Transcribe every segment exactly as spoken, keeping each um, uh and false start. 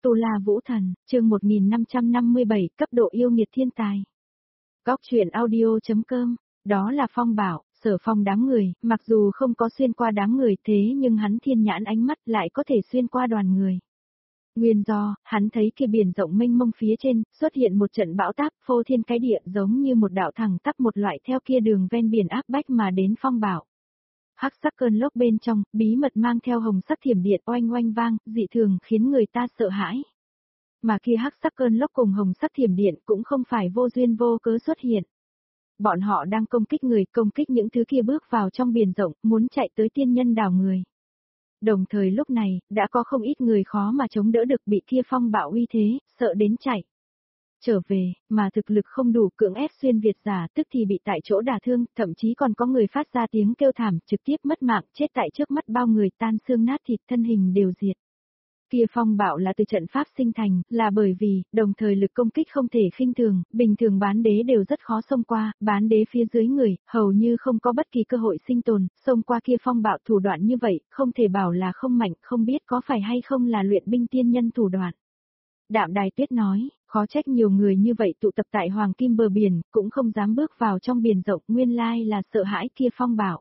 Tu La Vũ Thần, chương một nghìn năm trăm năm mươi bảy, cấp độ yêu nghiệt thiên tài. Góc truyện audio chấm com, đó là Phong Bảo, Sở Phong đám người, mặc dù không có xuyên qua đám người thế nhưng hắn thiên nhãn ánh mắt lại có thể xuyên qua đoàn người. Nguyên do, hắn thấy kia biển rộng mênh mông phía trên, xuất hiện một trận bão táp phô thiên cái địa giống như một đạo thẳng tắp một loại theo kia đường ven biển áp bách mà đến Phong Bảo. Hắc sắc cơn lốc bên trong, bí mật mang theo hồng sắc thiểm điện oanh oanh vang, dị thường khiến người ta sợ hãi. Mà kia hắc sắc cơn lốc cùng hồng sắc thiểm điện cũng không phải vô duyên vô cớ xuất hiện. Bọn họ đang công kích người, công kích những thứ kia bước vào trong biển rộng, muốn chạy tới tiên nhân đảo người. Đồng thời lúc này, đã có không ít người khó mà chống đỡ được bị kia phong bạo uy thế, sợ đến chạy. Trở về, mà thực lực không đủ cưỡng ép xuyên Việt giả tức thì bị tại chỗ đả thương, thậm chí còn có người phát ra tiếng kêu thảm, trực tiếp mất mạng, chết tại trước mắt bao người tan xương nát thịt thân hình đều diệt. Kia phong bạo là từ trận pháp sinh thành, là bởi vì, đồng thời lực công kích không thể khinh thường, bình thường bán đế đều rất khó xông qua, bán đế phía dưới người, hầu như không có bất kỳ cơ hội sinh tồn, xông qua kia phong bạo thủ đoạn như vậy, không thể bảo là không mạnh, không biết có phải hay không là luyện binh tiên nhân thủ đoạn. Đạm Đài Tuyết nói, khó trách nhiều người như vậy tụ tập tại Hoàng Kim bờ biển, cũng không dám bước vào trong biển rộng, nguyên lai là sợ hãi kia phong bạo.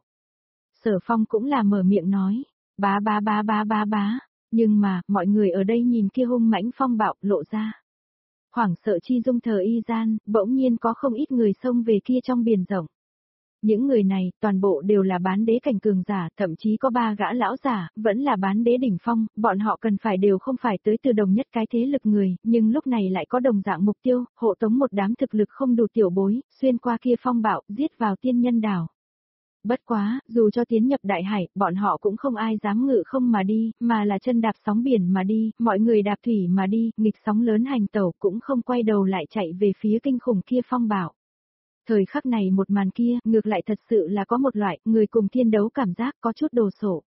Sở Phong cũng là mở miệng nói, bá bá bá bá bá bá, nhưng mà, mọi người ở đây nhìn kia hung mãnh phong bạo lộ ra. Hoảng sợ chi dung thờ y gian, bỗng nhiên có không ít người xông về kia trong biển rộng. Những người này, toàn bộ đều là bán đế cảnh cường giả, thậm chí có ba gã lão giả, vẫn là bán đế đỉnh phong, bọn họ cần phải đều không phải tới từ đồng nhất cái thế lực người, nhưng lúc này lại có đồng dạng mục tiêu, hộ tống một đám thực lực không đủ tiểu bối, xuyên qua kia phong bạo, giết vào tiên nhân đảo. Bất quá, dù cho tiến nhập đại hải, bọn họ cũng không ai dám ngự không mà đi, mà là chân đạp sóng biển mà đi, mọi người đạp thủy mà đi, nghịch sóng lớn hành tẩu cũng không quay đầu lại chạy về phía kinh khủng kia phong bạo. Thời khắc này một màn kia, ngược lại thật sự là có một loại, người cùng thiên đấu cảm giác có chút đồ sộ.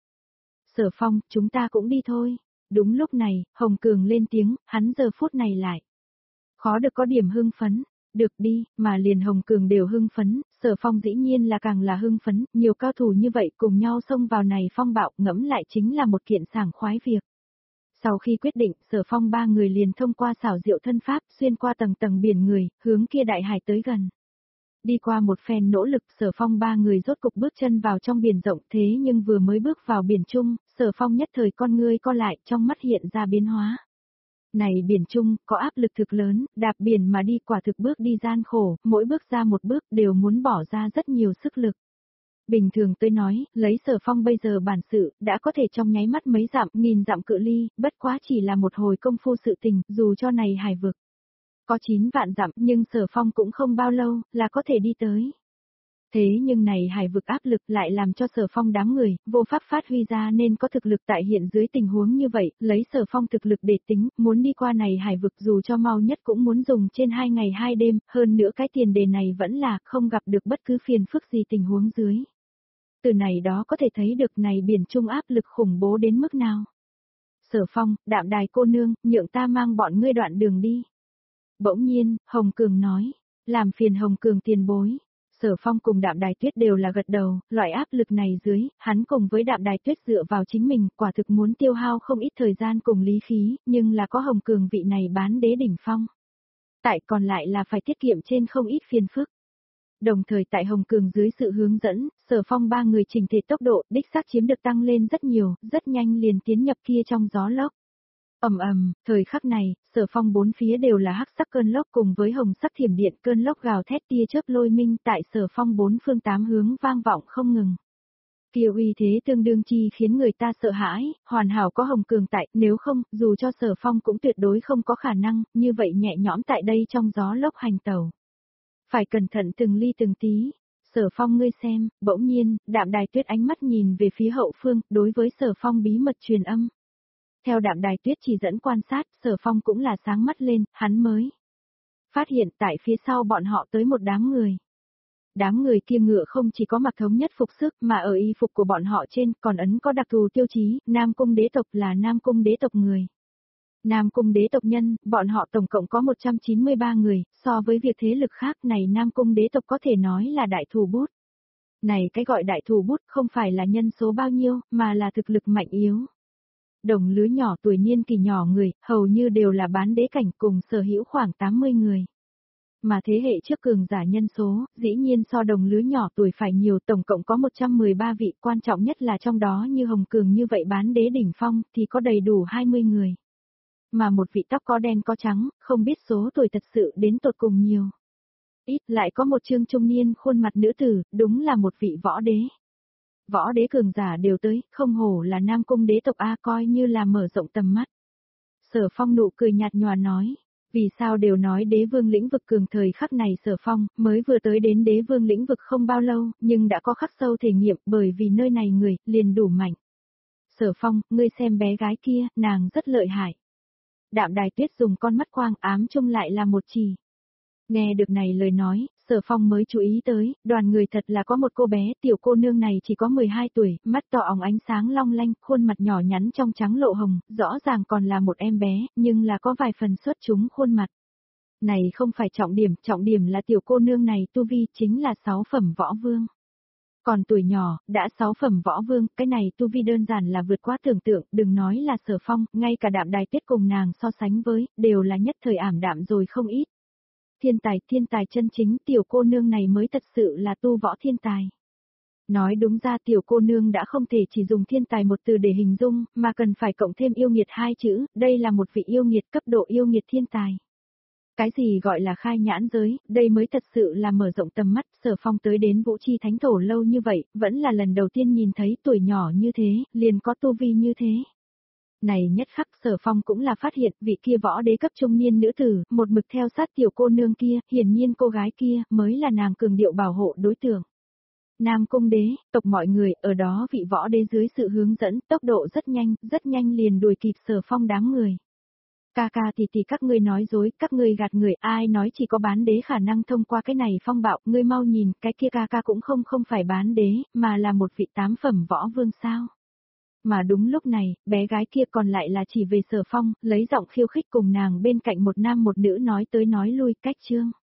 Sở Phong, chúng ta cũng đi thôi. Đúng lúc này, Hồng Cường lên tiếng, hắn giờ phút này lại. Khó được có điểm hưng phấn. Được đi, mà liền Hồng Cường đều hưng phấn, Sở Phong dĩ nhiên là càng là hưng phấn, nhiều cao thủ như vậy cùng nhau xông vào này phong bạo ngẫm lại chính là một kiện sảng khoái việc. Sau khi quyết định, Sở Phong ba người liền thông qua xảo diệu thân pháp xuyên qua tầng tầng biển người, hướng kia đại hải tới gần. Đi qua một phen nỗ lực, Sở Phong ba người rốt cục bước chân vào trong biển rộng thế nhưng vừa mới bước vào biển chung, Sở Phong nhất thời con ngươi co lại trong mắt hiện ra biến hóa. Này biển chung, có áp lực thực lớn, đạp biển mà đi quả thực bước đi gian khổ, mỗi bước ra một bước đều muốn bỏ ra rất nhiều sức lực. Bình thường tôi nói, lấy Sở Phong bây giờ bản sự, đã có thể trong nháy mắt mấy dặm, nghìn dặm cự ly, bất quá chỉ là một hồi công phu sự tình, dù cho này hải vực. Có chín vạn dặm, nhưng Sở Phong cũng không bao lâu, là có thể đi tới. Thế nhưng này hải vực áp lực lại làm cho Sở Phong đám người, vô pháp phát huy ra nên có thực lực tại hiện dưới tình huống như vậy, lấy Sở Phong thực lực để tính, muốn đi qua này hải vực dù cho mau nhất cũng muốn dùng trên hai ngày hai đêm, hơn nữa cái tiền đề này vẫn là không gặp được bất cứ phiền phức gì tình huống dưới. Từ này đó có thể thấy được này biển trung áp lực khủng bố đến mức nào. Sở Phong, Đạm Đài cô nương, nhượng ta mang bọn ngươi đoạn đường đi. Bỗng nhiên, Hồng Cường nói, làm phiền Hồng Cường tiền bối. Sở Phong cùng Đạm Đài Tuyết đều là gật đầu, loại áp lực này dưới, hắn cùng với Đạm Đài Tuyết dựa vào chính mình, quả thực muốn tiêu hao không ít thời gian cùng lý khí, nhưng là có Hồng Cường vị này bán đế đỉnh phong. Tại còn lại là phải tiết kiệm trên không ít phiền phức. Đồng thời tại Hồng Cường dưới sự hướng dẫn, Sở Phong ba người chỉnh thể tốc độ, đích xác chiếm được tăng lên rất nhiều, rất nhanh liền tiến nhập kia trong gió lốc. Ầm ầm, thời khắc này, Sở Phong bốn phía đều là hắc sắc cơn lốc cùng với hồng sắc thiểm điện, cơn lốc gào thét tia chớp lôi minh tại Sở Phong bốn phương tám hướng vang vọng không ngừng. Kia uy thế tương đương chi khiến người ta sợ hãi, hoàn hảo có Hồng Cường tại, nếu không, dù cho Sở Phong cũng tuyệt đối không có khả năng, như vậy nhẹ nhõm tại đây trong gió lốc hành tẩu. Phải cẩn thận từng ly từng tí. Sở Phong ngươi xem, bỗng nhiên, Đạm Đài Tuyết ánh mắt nhìn về phía hậu phương, đối với Sở Phong bí mật truyền âm. Theo Đạm Đài Tuyết chỉ dẫn quan sát, Sở Phong cũng là sáng mắt lên, hắn mới phát hiện tại phía sau bọn họ tới một đám người. Đám người kia ngựa không chỉ có mặc thống nhất phục sức mà ở y phục của bọn họ trên còn ấn có đặc thù tiêu chí, Nam Cung đế tộc là Nam Cung đế tộc người. Nam Cung đế tộc nhân, bọn họ tổng cộng có một trăm chín mươi ba người, so với việc thế lực khác này Nam Cung đế tộc có thể nói là đại thù bút. Này cái gọi đại thù bút không phải là nhân số bao nhiêu, mà là thực lực mạnh yếu. Đồng lứa nhỏ tuổi niên kỳ nhỏ người, hầu như đều là bán đế cảnh cùng sở hữu khoảng tám mươi người. Mà thế hệ trước cường giả nhân số, dĩ nhiên so đồng lứa nhỏ tuổi phải nhiều, tổng cộng có một trăm mười ba vị, quan trọng nhất là trong đó như Hồng Cường như vậy bán đế đỉnh phong thì có đầy đủ hai mươi người. Mà một vị tóc có đen có trắng, không biết số tuổi thật sự đến tột cùng nhiều. Ít lại có một trương trung niên khuôn mặt nữ tử, đúng là một vị võ đế. Võ đế cường giả đều tới, không hổ là Nam Cung đế tộc A, coi như là mở rộng tầm mắt. Sở Phong nụ cười nhạt nhòa nói, vì sao đều nói đế vương lĩnh vực cường thời khắc này Sở Phong mới vừa tới đến đế vương lĩnh vực không bao lâu, nhưng đã có khắc sâu thể nghiệm bởi vì nơi này người, liền đủ mạnh. Sở Phong, ngươi xem bé gái kia, nàng rất lợi hại. Đạm Đài Tuyết dùng con mắt quang ám chung lại là một chỉ. Nghe được này lời nói, Sở Phong mới chú ý tới, đoàn người thật là có một cô bé, tiểu cô nương này chỉ có mười hai tuổi, mắt to óng ánh sáng long lanh, khuôn mặt nhỏ nhắn trong trắng lộ hồng, rõ ràng còn là một em bé, nhưng là có vài phần xuất chúng khuôn mặt. Này không phải trọng điểm, trọng điểm là tiểu cô nương này tu vi chính là sáu phẩm võ vương. Còn tuổi nhỏ, đã sáu phẩm võ vương, cái này tu vi đơn giản là vượt quá tưởng tượng, đừng nói là Sở Phong, ngay cả Đạm Đài Tuyết cùng nàng so sánh với, đều là nhất thời ảm đạm rồi không ít. Thiên tài, thiên tài chân chính, tiểu cô nương này mới thật sự là tu võ thiên tài. Nói đúng ra tiểu cô nương đã không thể chỉ dùng thiên tài một từ để hình dung, mà cần phải cộng thêm yêu nghiệt hai chữ, đây là một vị yêu nghiệt cấp độ yêu nghiệt thiên tài. Cái gì gọi là khai nhãn giới, đây mới thật sự là mở rộng tầm mắt, Sở Phong tới đến Vũ Chi Thánh Thổ lâu như vậy, vẫn là lần đầu tiên nhìn thấy tuổi nhỏ như thế, liền có tu vi như thế. Này nhất khắc Sở Phong cũng là phát hiện vị kia võ đế cấp trung niên nữ tử, một mực theo sát tiểu cô nương kia, hiển nhiên cô gái kia mới là nàng cường điệu bảo hộ đối tượng. Nam Cung đế, tộc mọi người, ở đó vị võ đế dưới sự hướng dẫn, tốc độ rất nhanh, rất nhanh liền đuổi kịp Sở Phong đám người. Ca ca thì thì các ngươi nói dối, các ngươi gạt người, ai nói chỉ có bán đế khả năng thông qua cái này phong bạo, ngươi mau nhìn, cái kia ca ca cũng không không phải bán đế, mà là một vị tám phẩm võ vương sao. Mà đúng lúc này, bé gái kia còn lại là chỉ về Sở Phong, lấy giọng khiêu khích cùng nàng bên cạnh một nam một nữ nói tới nói lui, cách chương.